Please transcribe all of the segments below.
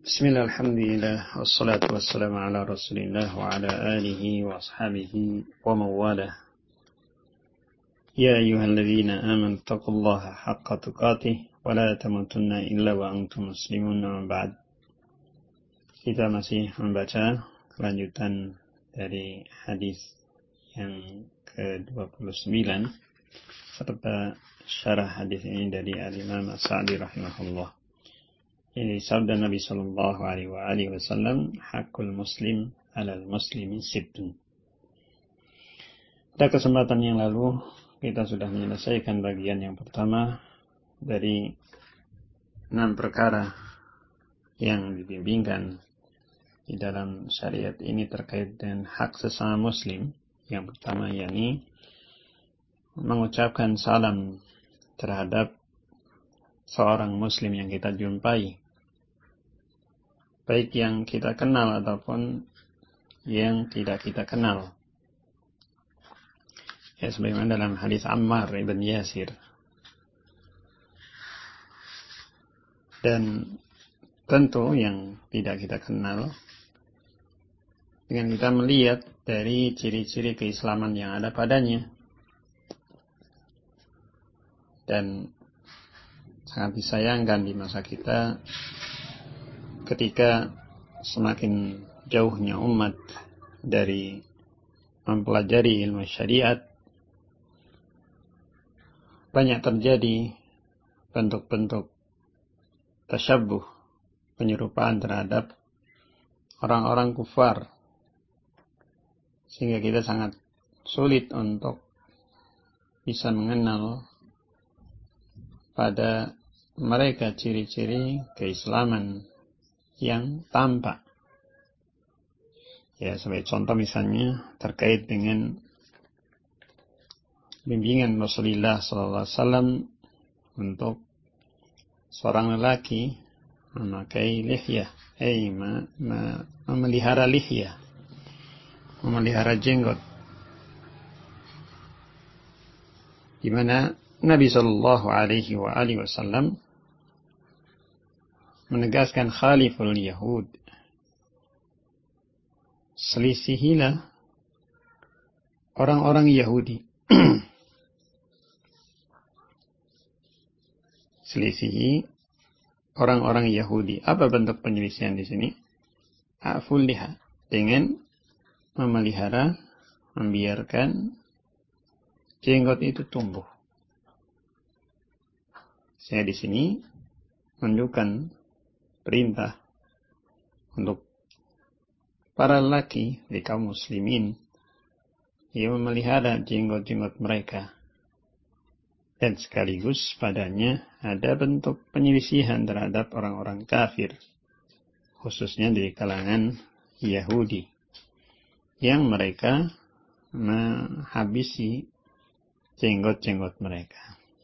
Bismillah, alhamdulillah, wassalatu wassalamu ala rasulillah wa ala alihi wa ashabihi wa mawalah. Ya ayyuhalladzina amanu taqullaha haqqa tuqatih wa la tamutunna illa wa antum muslimun, amma ba'd. Kita masih membaca kelanjutan dari hadis yang ke-29 serta syarah hadis ini dari Al-Imam As-Sa'di rahimahullah. Ini sabda Nabi sallallahu alaihi wasallam, hakul muslim alal muslimi sittun. Pada kesempatan yang lalu kita sudah menyelesaikan bagian yang pertama dari 6 perkara yang dibimbingkan di dalam syariat ini terkait dengan hak sesama muslim. Yang pertama yakni mengucapkan salam terhadap seorang muslim yang kita jumpai, baik yang kita kenal ataupun yang tidak kita kenal. Ya, sebagaimana dalam hadis Ammar ibn Yasir. Dan tentu yang tidak kita kenal, dengan kita melihat dari ciri-ciri keislaman yang ada padanya. Dan sangat disayangkan di masa kita ketika semakin jauhnya umat dari mempelajari ilmu syariat, banyak terjadi bentuk-bentuk tasyabbuh, penyerupaan terhadap orang-orang kufar, sehingga kita sangat sulit untuk bisa mengenal pada mereka ciri-ciri keislaman yang tampak. Ya, sebagai contoh misalnya terkait dengan bimbingan Rasulullah SAW untuk seorang lelaki memakai lihyah, memelihara lihyah, memelihara jenggot, di mana Nabi Shallallahu Alaihi Wasallam menegaskan khaliful Yahud, selisihilah orang-orang Yahudi. Selisihi orang-orang Yahudi. Apa bentuk penyelisihan di sini? Aful liha, dengan memelihara, membiarkan jenggot itu tumbuh. Saya di sini menunjukkan perintah untuk para lelaki di kaum muslimin yang memelihara jenggot-jenggot mereka. Dan sekaligus padanya ada bentuk penyelisihan terhadap orang-orang kafir, khususnya di kalangan Yahudi, yang mereka menghabisi jenggot-jenggot mereka.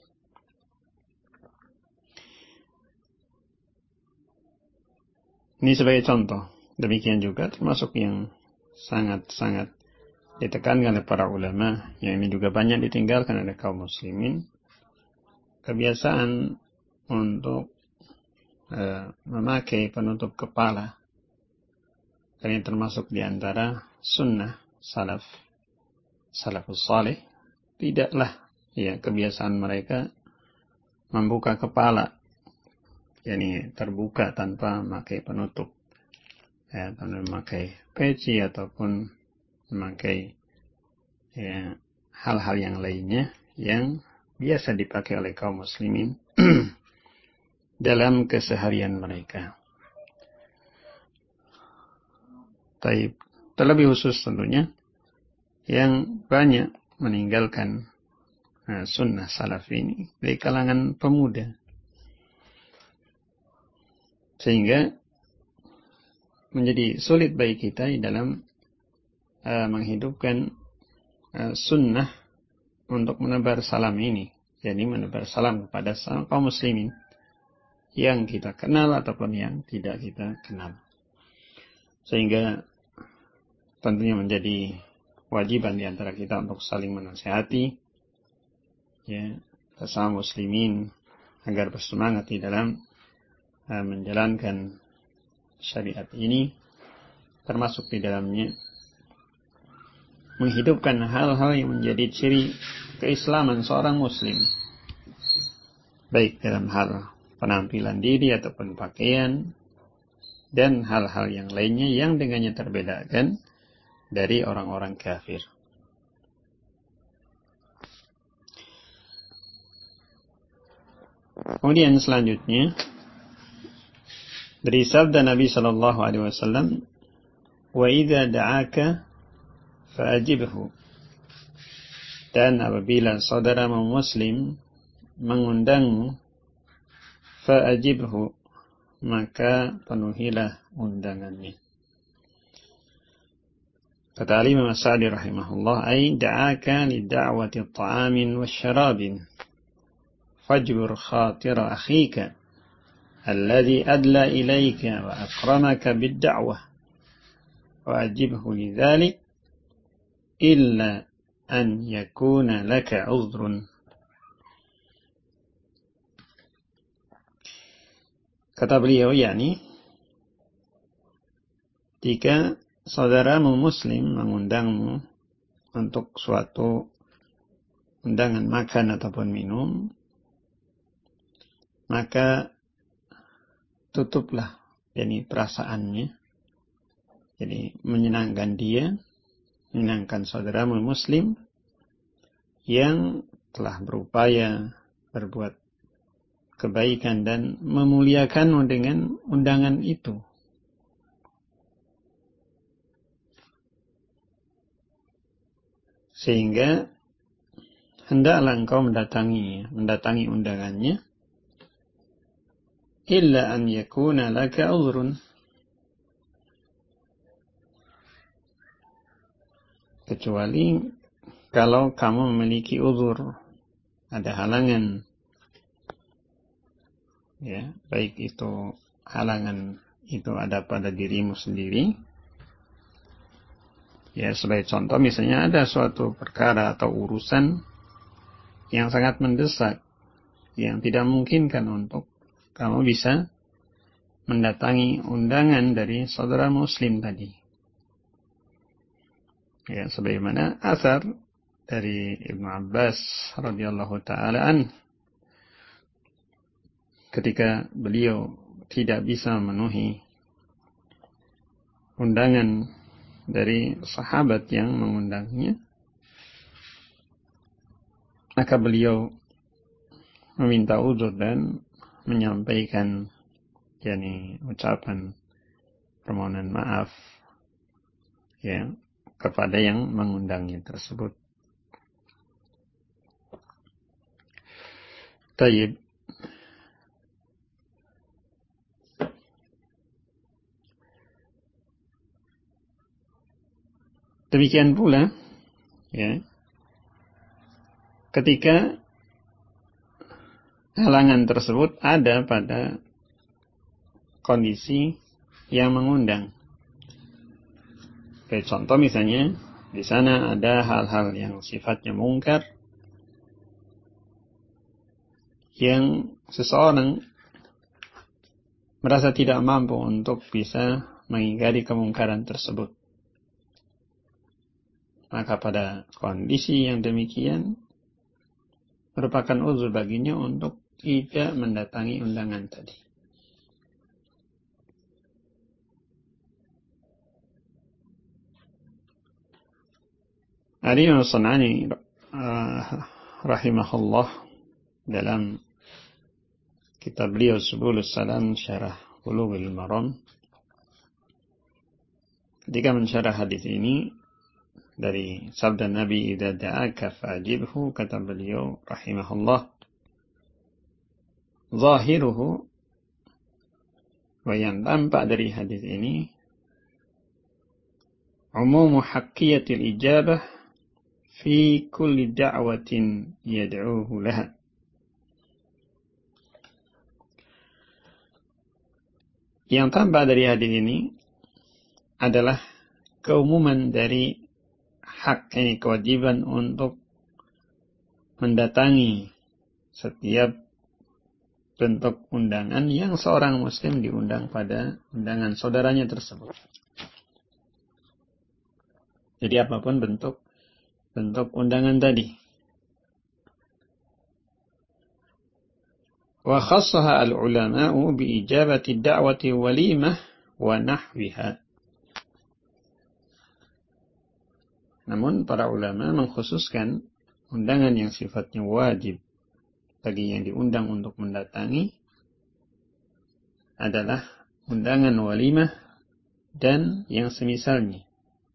Ini sebagai contoh. Demikian juga termasuk yang sangat-sangat ditekankan oleh para ulama, yang ini juga banyak ditinggalkan oleh kaum muslimin, kebiasaan untuk memakai penutup kepala. Dan ini termasuk di antara sunnah salafus salih. Tidaklah kebiasaan mereka membuka kepala, yakni terbuka tanpa memakai penutup, tanpa memakai peci ataupun memakai hal-hal yang lainnya yang biasa dipakai oleh kaum muslimin dalam keseharian mereka. Terlebih khusus tentunya yang banyak meninggalkan sunnah salaf ini dari kalangan pemuda, sehingga menjadi sulit bagi kita di dalam menghidupkan sunnah untuk menebar salam ini, yakni menebar salam kepada kaum muslimin yang kita kenal ataupun yang tidak kita kenal. Sehingga tentunya menjadi kewajiban di antara kita untuk saling menasihati sesama muslimin agar bersemangat di dalam menjalankan syariat ini termasuk di dalamnya menghidupkan hal-hal yang menjadi ciri keislaman seorang muslim, baik dalam hal penampilan diri ataupun pakaian dan hal-hal yang lainnya yang dengannya terbedakan dari orang-orang kafir. Kemudian selanjutnya dari sabda Nabi sallallahu alaihi wasallam, "Wa idza da'aka fa'ajibhu." Dan apabila saudaramu muslim mengundangmu, fa'ajibhu, maka penuhilah undangannya. Kata Imam As-Sa'di rahimahullah, ay da'aka li da'wati ta'amin wa syarabin fajbur khatira akhika alladhi adla ilayka wa akramaka bid-da'wah wa ajibhu lidhalik illa an yakuna laka uzrun. Kata beliau, yakni jika saudaramu muslim mengundangmu untuk suatu undangan makan ataupun minum, maka tutuplah yakni perasaannya, jadi menyenangkan dia, menyenangkan saudaramu muslim yang telah berupaya berbuat kebaikan dan memuliakanmu dengan undangan itu. Sehingga hendaklah engkau mendatangi undangannya, illa an yakuna laka uzrun, kecuali kalau kamu memiliki uzur, ada halangan, ya, baik itu halangan itu ada pada dirimu sendiri. Ya, sebagai contoh misalnya ada suatu perkara atau urusan yang sangat mendesak, yang tidak memungkinkan untuk kamu bisa mendatangi undangan dari saudara muslim tadi. Ya, sebagaimana asar dari Ibnu Abbas radhiyallahu taala an, ketika beliau tidak bisa memenuhi undangan dari sahabat yang mengundangnya, maka beliau meminta uzur dan menyampaikan yakni ucapan permohonan maaf, ya, kepada yang mengundangnya tersebut. Tayyib. Demikian pula, ya, ketika halangan tersebut ada pada kondisi yang mengundang. Kayak contoh misalnya, di sana ada hal-hal yang sifatnya mungkar, yang seseorang merasa tidak mampu untuk bisa mengingkari kemungkaran tersebut. Maka pada kondisi yang demikian, merupakan uzur baginya untuk tidak mendatangi undangan tadi. Al-Imam As-San'ani rahimahullah dalam kitab beliau Subulus Salam Syarah Bulughul Maram, ketika mensyarah hadis ini dari sabda Nabi, idza da'aka fa'ajibhu, kata beliau rahimahullah, zahiruhu, wa yang tampak dari hadis ini, umumu haqqiyatil ijabah fi kulli da'watin yad'uhu laha. Yang tampak dari hadis ini adalah keumuman dari hak, ini kewajiban untuk mendatangi setiap bentuk undangan yang seorang muslim diundang pada undangan saudaranya tersebut. Jadi apapun bentuk undangan tadi. Wa khassaha al-ulama'u bi ijabati da'wati walimah wa nahwiha. Namun para ulama mengkhususkan undangan yang sifatnya wajib bagi yang diundang untuk mendatangi adalah undangan walimah dan yang semisalnya.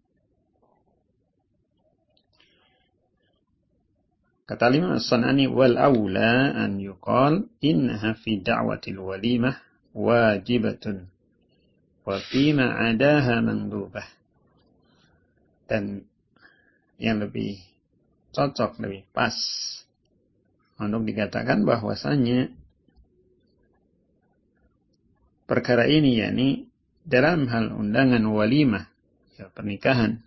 Kata Imam As-San'ani, wal awla an yuqal innaha fi da'watil walimah wajibatun wa fima 'adaha mandubah. Dan yang lebih cocok, lebih pas untuk dikatakan bahwasanya perkara ini, yakni dalam hal undangan walimah, ya, pernikahan,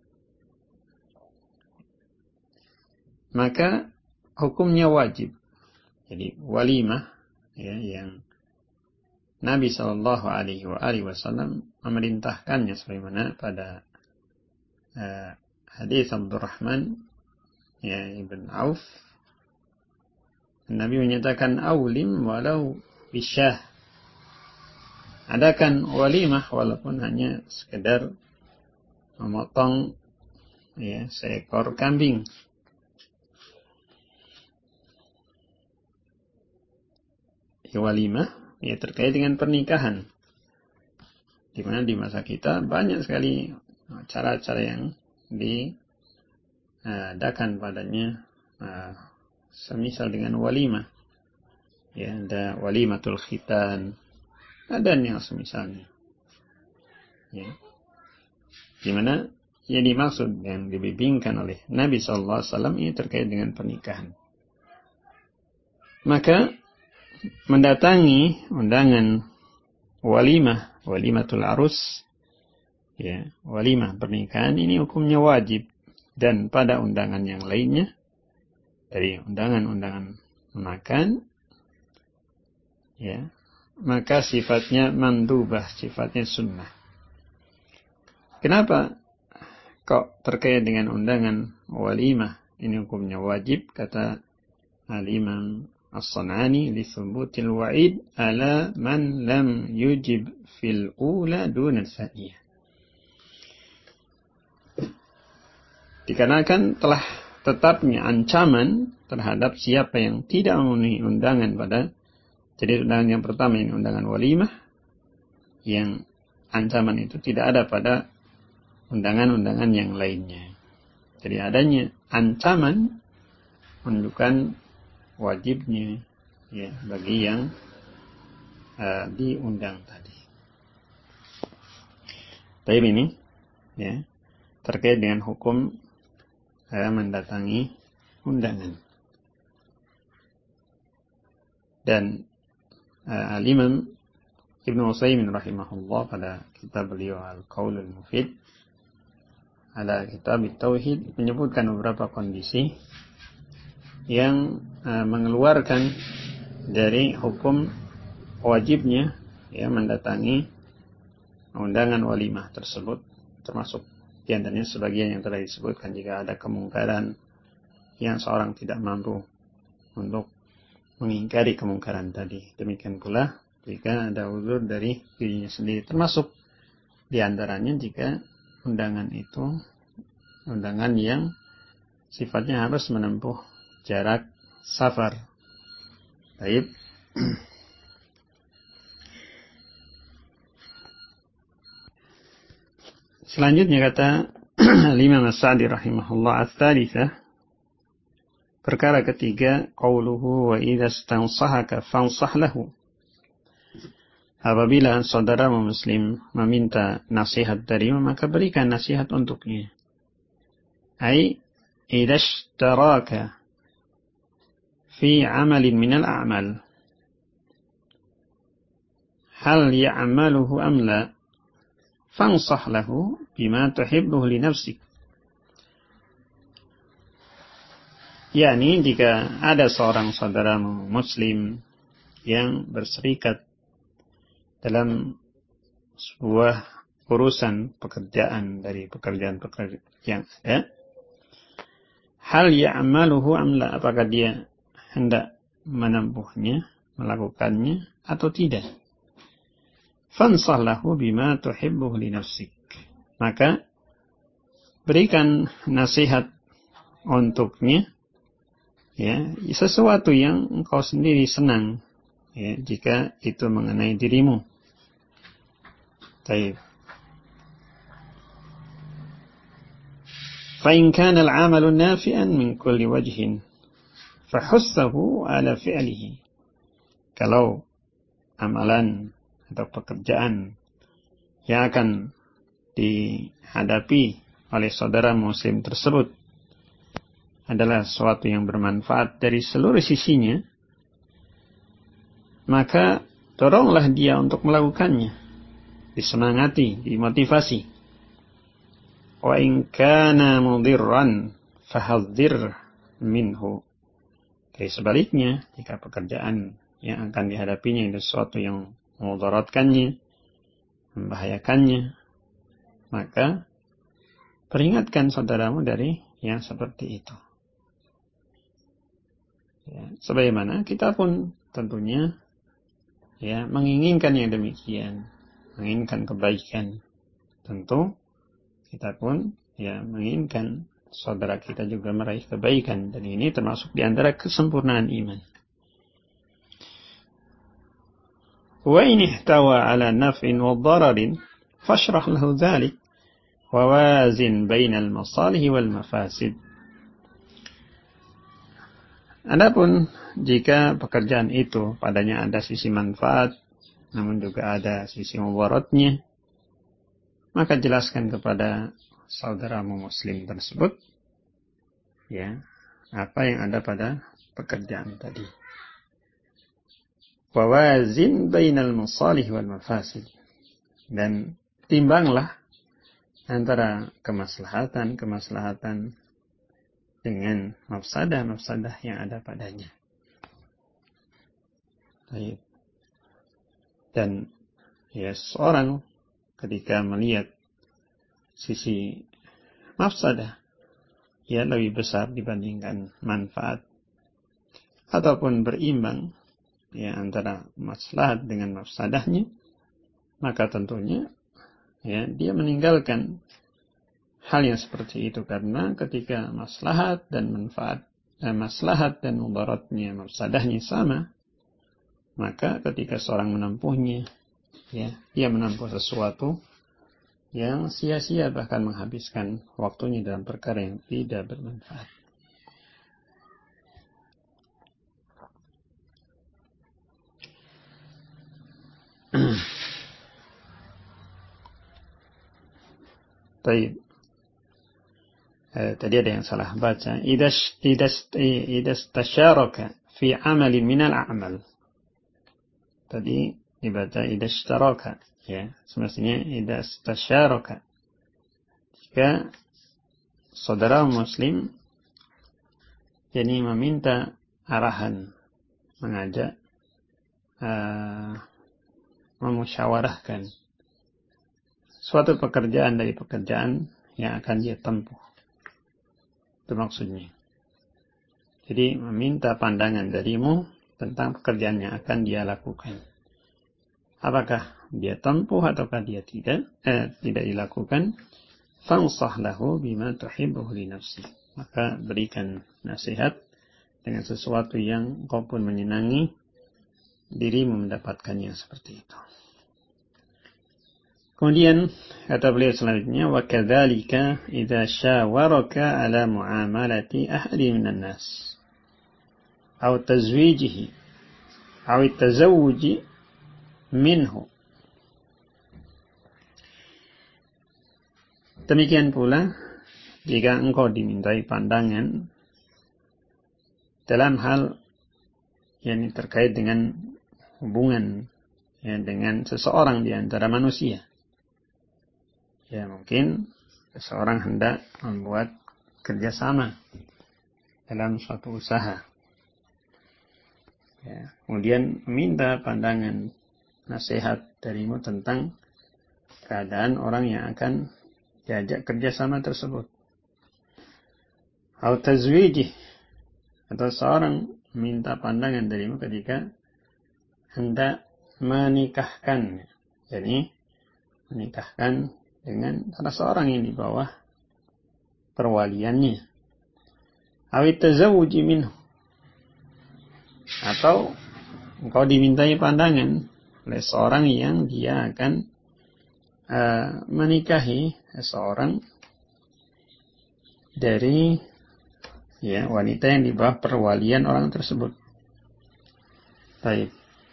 maka hukumnya wajib. Jadi walimah, ya, yang Nabi Shallallahu Alaihi Wasallam memerintahkannya, sebagaimana pada hadis Abdurrahman, ya, ibn Auf, Nabi menyatakan awlim walau bisyah, adakan walimah walaupun hanya sekedar memotong, ya, seekor kambing. Walimah, ya, terkait dengan pernikahan, di mana di masa kita banyak sekali cara-cara yang diadakan padanya, semisal dengan walimah, ya, ada walimatul khitan, dan yang semisalnya, ya, di mana yang dimaksud yang dibimbingkan oleh Nabi SAW ini terkait dengan pernikahan. Maka mendatangi undangan walimah, walimatul arus, ya, walimah pernikahan, ini hukumnya wajib. Dan pada undangan yang lainnya, dari undangan-undangan makan, ya, maka sifatnya mandubah, sifatnya sunnah. Kenapa kok terkait dengan undangan walimah ini hukumnya wajib? Kata Al-Imam As-San'ani, li thubutil wa'id ala man lam yujib fil ula duna tsaniyah. Dikarenakan telah tetapnya ancaman terhadap siapa yang tidak memenuhi undangan pada, jadi undangan yang pertama ini undangan walimah, yang ancaman itu tidak ada pada undangan-undangan yang lainnya. Jadi adanya ancaman menunjukkan wajibnya, ya, bagi yang diundang tadi. Tapi ini, ya, terkait dengan hukum mendatangi undangan. Dan Al-Imam Ibn Utsaimin rahimahullah pada kitab beliau Al-Qaulul Mufid ala kitab Tauhid menyebutkan beberapa kondisi yang mengeluarkan dari hukum wajibnya, ya, mendatangi undangan walimah tersebut, termasuk di antaranya sebagian yang telah disebutkan, jika ada kemungkaran yang seorang tidak mampu untuk mengingkari kemungkaran tadi. Demikian pula jika ada uzur dari dirinya sendiri, termasuk di antaranya jika undangan itu undangan yang sifatnya harus menempuh jarak safar. Baik. Selanjutnya kata Imam As-Sa'di rahimahullah, ats-tsalitsah, perkara ketiga, qauluhu wa idza stansahaka fansah lahu. Apabila saudara muslim meminta nasihat darimu, maka berikan nasihat untuknya. Ai idza ishtaraka fi 'amalin minal a'mal, hal ya'maluhu am la, fansah lahu bima tuhibbuhu li nafsik. yakni jika ada seorang saudaramu muslim yang berserikat dalam sebuah urusan pekerjaan dari pekerjaan-pekerjaan yang ada, hal ya'maluhu amla, apakah dia hendak menempuhnya, melakukannya atau tidak. Fansah lahu bima tuhibbuhu li nafsik, maka berikan nasihat untuknya, ya, sesuatu yang engkau sendiri senang, ya, jika itu mengenai dirimu. Baik. فإن كان العمل نافعا من كل وجه فحثه على فعله. Kalau amalan atau pekerjaan yang akan dihadapi oleh saudara muslim tersebut adalah sesuatu yang bermanfaat dari seluruh sisinya, maka doronglah dia untuk melakukannya, disemangati, dimotivasi. Wa in kana mudirran fahadhir minhu. Jadi sebaliknya, jika pekerjaan yang akan dihadapinya itu sesuatu yang memudaratkannya, membahayakannya, maka peringatkan saudaramu dari yang seperti itu. Ya, sebagaimana kita pun tentunya, ya, menginginkan yang demikian, menginginkan kebaikan. Tentu kita pun, ya, menginginkan saudara kita juga meraih kebaikan, dan ini termasuk di antara kesempurnaan iman. Wa in ihtawa ala naf'in wa dararin fashrah lahu dzalik wa wazin bainal masalih wal mafasid. Adapun jika pekerjaan itu padanya ada sisi manfaat namun juga ada sisi mudaratnya, maka jelaskan kepada saudaramu muslim tersebut, ya, apa yang ada pada pekerjaan tadi. Wawazin bainal masalih wal mafasid. Dan timbanglah antara kemaslahatan dengan mafsadah yang ada padanya. Baik. Dan, ya, seorang ketika melihat sisi mafsadah, ya, lebih besar dibandingkan manfaat, ataupun berimbang, ya, antara maslahat dengan mafsadahnya, maka tentunya, ya, dia meninggalkan hal yang seperti itu, karena ketika maslahat dan manfaat, maslahat dan mudaratnya, mafsadahnya sama, maka ketika seorang menempuhnya, ya, dia menempuh sesuatu yang sia-sia, bahkan menghabiskan waktunya dalam perkara yang tidak bermanfaat. Baik. Tadi ada yang salah baca. Idza istasyaraka fi amalin minal a'mal. Tadi dibaca idza ishtaraka, ya. Semestinya idza istasyaraka. Jika saudara muslim jadi meminta arahan, mengajak, memusyawarahkan suatu pekerjaan dari pekerjaan yang akan dia tempuh. Itu maksudnya. Jadi meminta pandangan darimu tentang pekerjaan yang akan dia lakukan. Apakah dia tempuh ataukah dia tidak dilakukan? Fansah lahu bima tuhibbuhu li nafsi. Maka berikan nasihat dengan sesuatu yang kau pun menyenangi dirimu mendapatkannya seperti itu. Kemudian kata beliau selanjutnya, wa kadzalika idza syawaraka ala muamalati ahli minan nas aw tazwijihi aw tazawuji minhu. Demikian pula jika engkau dimintai pandangan dalam hal yang terkait dengan hubungan, ya, dengan seseorang di antara manusia. Ya, mungkin seseorang hendak membuat kerjasama dalam suatu usaha. Ya. Kemudian meminta pandangan nasihat darimu tentang keadaan orang yang akan diajak kerjasama tersebut. Atau tazwijih, atau seorang minta pandangan darimu ketika hendak menikahkan. Jadi menikahkan dengan salah seorang yang di bawah perwaliannya. Awit tazawuji minhu, atau engkau dimintai pandangan oleh seorang yang dia akan menikahi seorang dari wanita yang di bawah perwalian orang tersebut. Baik.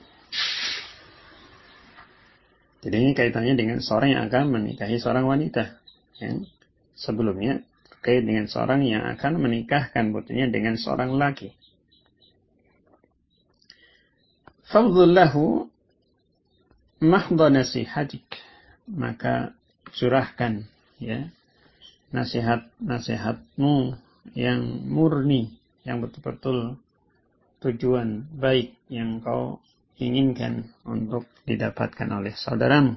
Jadi ini kaitannya dengan seorang yang akan menikahi seorang wanita. Yang sebelumnya terkait dengan seorang yang akan menikahkan putrinya dengan seorang laki. Fadlullahu mahdha nasihatik. Maka curahkan nasihatmu yang murni, yang betul-betul tujuan baik yang kau inginkan untuk didapatkan oleh saudaramu.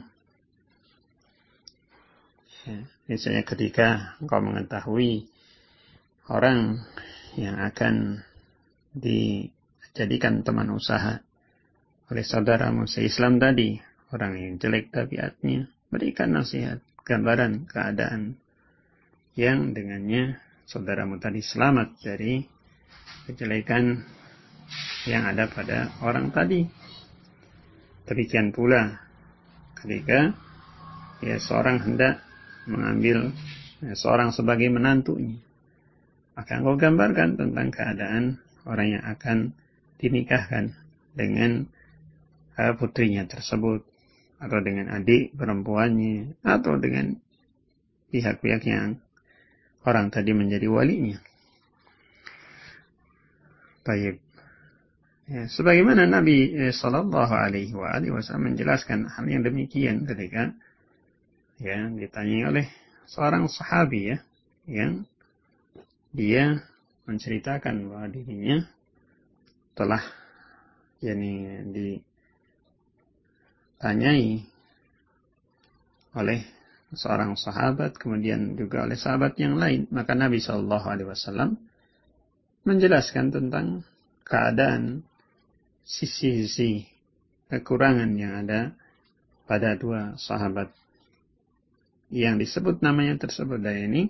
Misalnya ketika engkau mengetahui orang yang akan dijadikan teman usaha oleh saudaramu se-Islam tadi, orang yang jelek tabiatnya, berikan nasihat, gambaran keadaan yang dengannya saudaramu tadi selamat dari kejelekan yang ada pada orang tadi. Demikian pula ketika seorang hendak mengambil seorang sebagai menantunya, maka engkau gambarkan tentang keadaan orang yang akan dinikahkan dengan putrinya tersebut, atau dengan adik perempuannya, atau dengan pihak-pihak yang orang tadi menjadi walinya. Baik. Sebagaimana Nabi Sallallahu Alaihi Wasallam menjelaskan hal yang demikian ketika ditanya oleh seorang sahabi yang dia menceritakan bahwa dirinya telah ditanyai oleh seorang sahabat, kemudian juga oleh sahabat yang lain. Maka Nabi Sallallahu Alaihi Wasallam menjelaskan tentang keadaan sisi-sisi kekurangan yang ada pada dua sahabat yang disebut namanya tersebut. Dan ini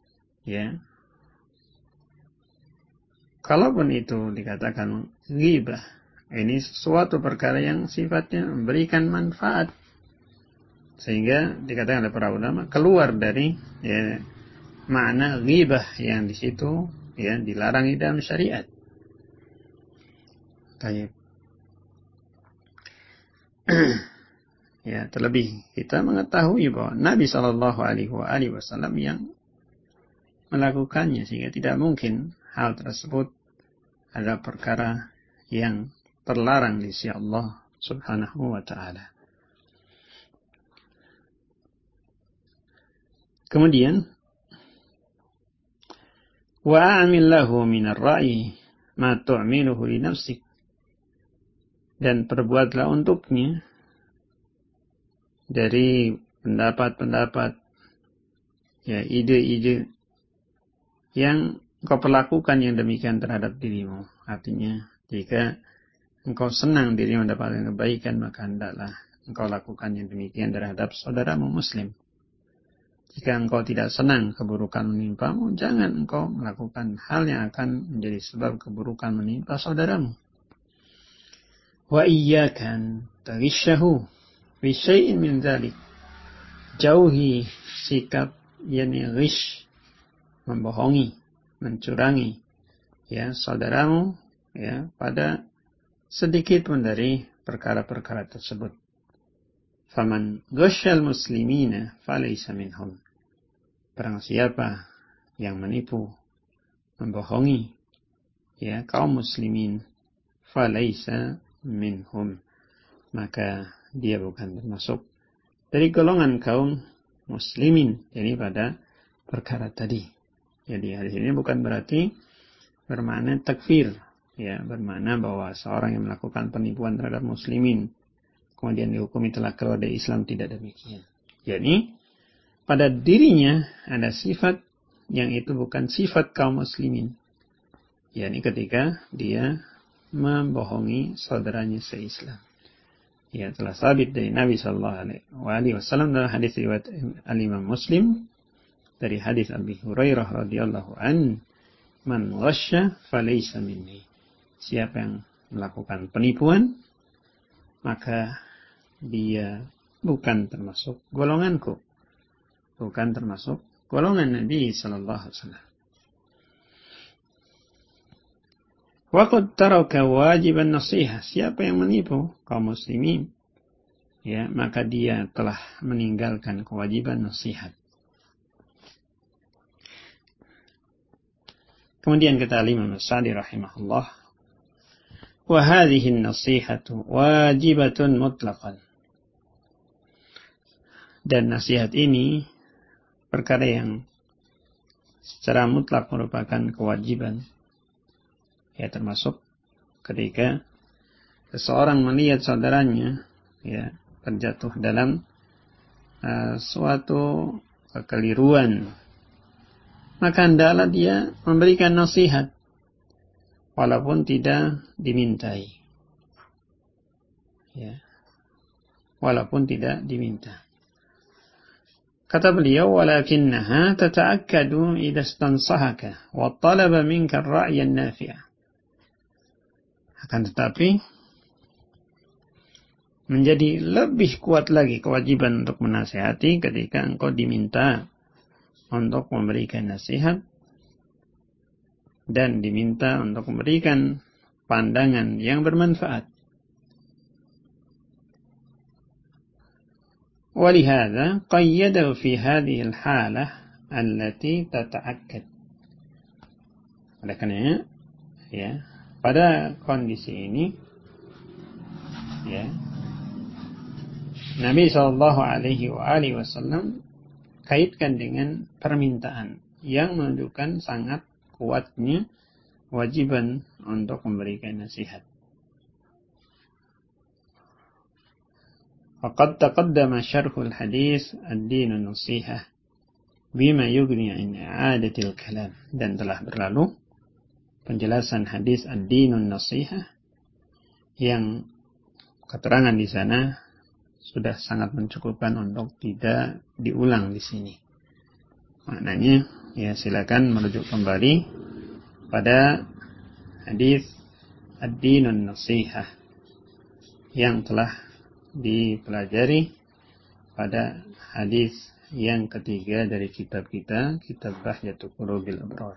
kalaupun itu dikatakan ghibah, ini sesuatu perkara yang sifatnya memberikan manfaat, sehingga dikatakan oleh para ulama keluar dari makna ghibah yang di situ dilarang di dalam syariat. Baik. Terlebih kita mengetahui bahwa Nabi Sallallahu Alaihi Wasallam yang melakukannya, sehingga tidak mungkin hal tersebut adalah perkara yang terlarang di sisi Allah Subhanahu wa Ta'ala. Kemudian wa'amil lahu minar ra'i ma tu'miluhu li nafsik, dan perbuatlah untuknya dari pendapat-pendapat ide-ide yang engkau perlakukan yang demikian terhadap dirimu. Artinya jika engkau senang dirimu mendapatkan kebaikan, maka hendaklah engkau lakukan yang demikian terhadap saudaramu muslim. Jika engkau tidak senang keburukan menimpamu, jangan engkau melakukan hal yang akan menjadi sebab keburukan menimpa saudaramu. Wa iyyakan tagishahu bi syai'in min dzalik. Jauhi sikap ghish, membohongi, mencurangi saudaramu pada sedikit pun dari perkara-perkara tersebut. Faman ghasyal muslimina falaysa minhum. Barang siapa yang menipu, membohongi kaum muslimin, falaysa minhum, maka dia bukan termasuk dari golongan kaum muslimin. Jadi pada perkara tadi. Jadi hadis ini bukan berarti bermakna takfir, ya, bermakna bahwa seorang yang melakukan penipuan terhadap muslimin kemudian dihukumi telah keluar dari Islam, tidak demikian. Jadi pada dirinya ada sifat yang itu bukan sifat kaum muslimin, yakni ketika dia membohongi saudaranya se-Islam. Ya, telah sabit dari Nabi SAW dalam hadis riwayat Al-Imam Muslim dari hadis Abi Hurairah radhiyallahu an, man ghasya falaysa minni. Siapa yang melakukan penipuan, maka dia bukan termasuk golonganku, bukan termasuk golongan Nabi sallallahu alaihi wasallam. Wa qad taraka wajiban nasihah. Siapa yang menipu kaum muslimin, ya, maka dia telah meninggalkan kewajiban nasihat. Kemudian kata Imam As-Sa'di rahimahullah, wa hadhihi an-nasihatu wajibatun mutlaqan. Dan nasihat ini perkara yang secara mutlak merupakan kewajiban. Ya, termasuk ketika seseorang melihat saudaranya, ya, terjatuh dalam suatu kekeliruan, maka hendaklah dia memberikan nasihat walaupun tidak dimintai. Ya. Walaupun tidak diminta. Kata beliau, walakinnaha tata'akkadu idza istansahaka wa talaba minka ar-ra'y an-nafi'. Akan tetapi menjadi lebih kuat lagi kewajiban untuk menasihati ketika engkau diminta untuk memberikan nasihat dan diminta untuk memberikan pandangan yang bermanfaat. ولهذا قيده في هذه الحالة التي تتأكد. Oleh karena, ya, pada kondisi ini, ya, Nabi SAW kaitkan dengan permintaan yang menunjukkan sangat kuatnya kewajiban untuk memberikan nasihat. Faqad taqaddama syarhul hadis ad-din an-nasihah bima yughni an i'adatil kalam. Dan telah berlalu penjelasan hadis ad-din an-nasihah yang keterangan di sana sudah sangat mencukupkan untuk tidak diulang di sini. Maknanya, ya, silakan merujuk kembali pada hadis ad-din an-nasihah yang telah dipelajari pada hadis yang ketiga dari kitab kita, kitab Bahjatul Qulubil Abrar.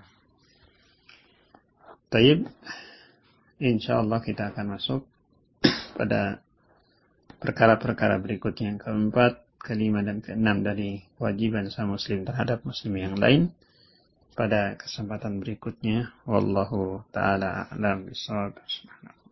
Taib, insyaallah kita akan masuk pada perkara-perkara berikutnya, yang keempat, kelima, dan keenam dari kewajiban seorang muslim terhadap muslim yang lain pada kesempatan berikutnya. Wallahu ta'ala a'lam bishawab.